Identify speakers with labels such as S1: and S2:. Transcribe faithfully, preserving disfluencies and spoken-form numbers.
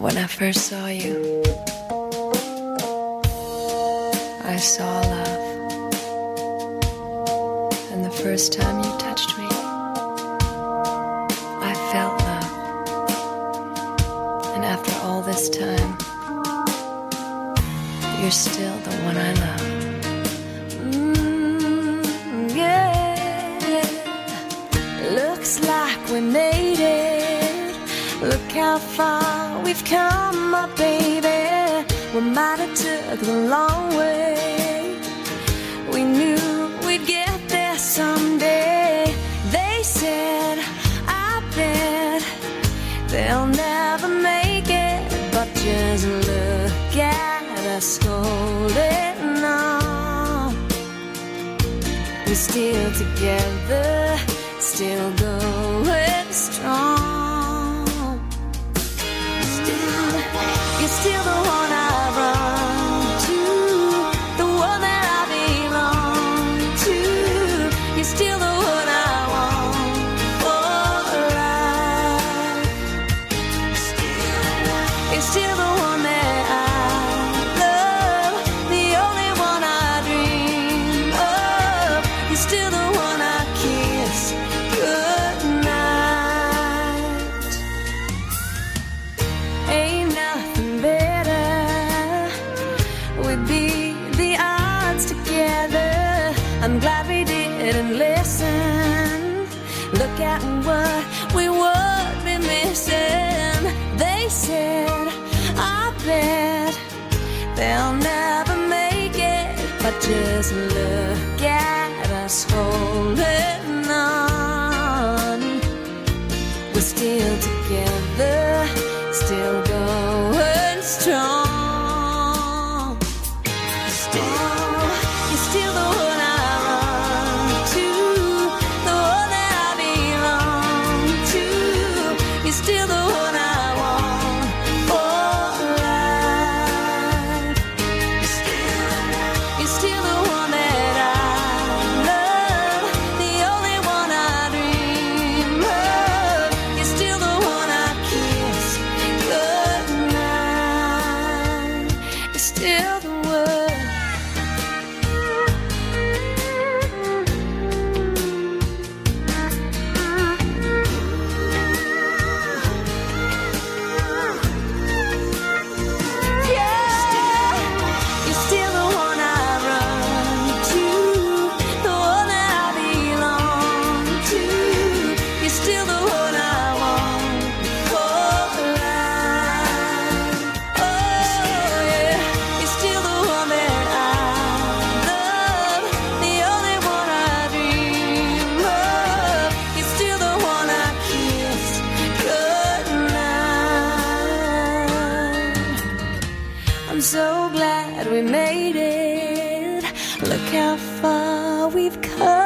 S1: When I first saw you, I saw love. And the first time you touched me, I felt love. And after all this time, you're still the one I love. Mm, yeah. Looks like we made it. Look how far we've come, my baby. We might have took the long way. We knew we'd get there someday. They said, I bet they'll never make it. But just look at us holding on. We're still together, still going strong. You're still the one I run to, the one that I belong to. You're still the one I want for life. You're still the one that I love, the only one I dream of. You're still the one I kiss goodnight. Ain't nothing better. We'd beat the odds together. I'm glad we didn't listen. Look at what we would be missing. They said, I bet they'll never make it. But just look at us holding on. We're still together, still going strong. Still, you're still the one I run to, the one that I belong to. You're still the one I want for life. You're still the one that I love, the only one I dream of. You're still the one I kiss goodnight. You're still the one. Yeah, you're still the one I run to, the one that I belong to. You're still the one I want for life. Oh yeah, you're still the one that I love, the only one I dream of. You're still the one I kiss goodnight. I'm so glad we made it. Look how far we've come.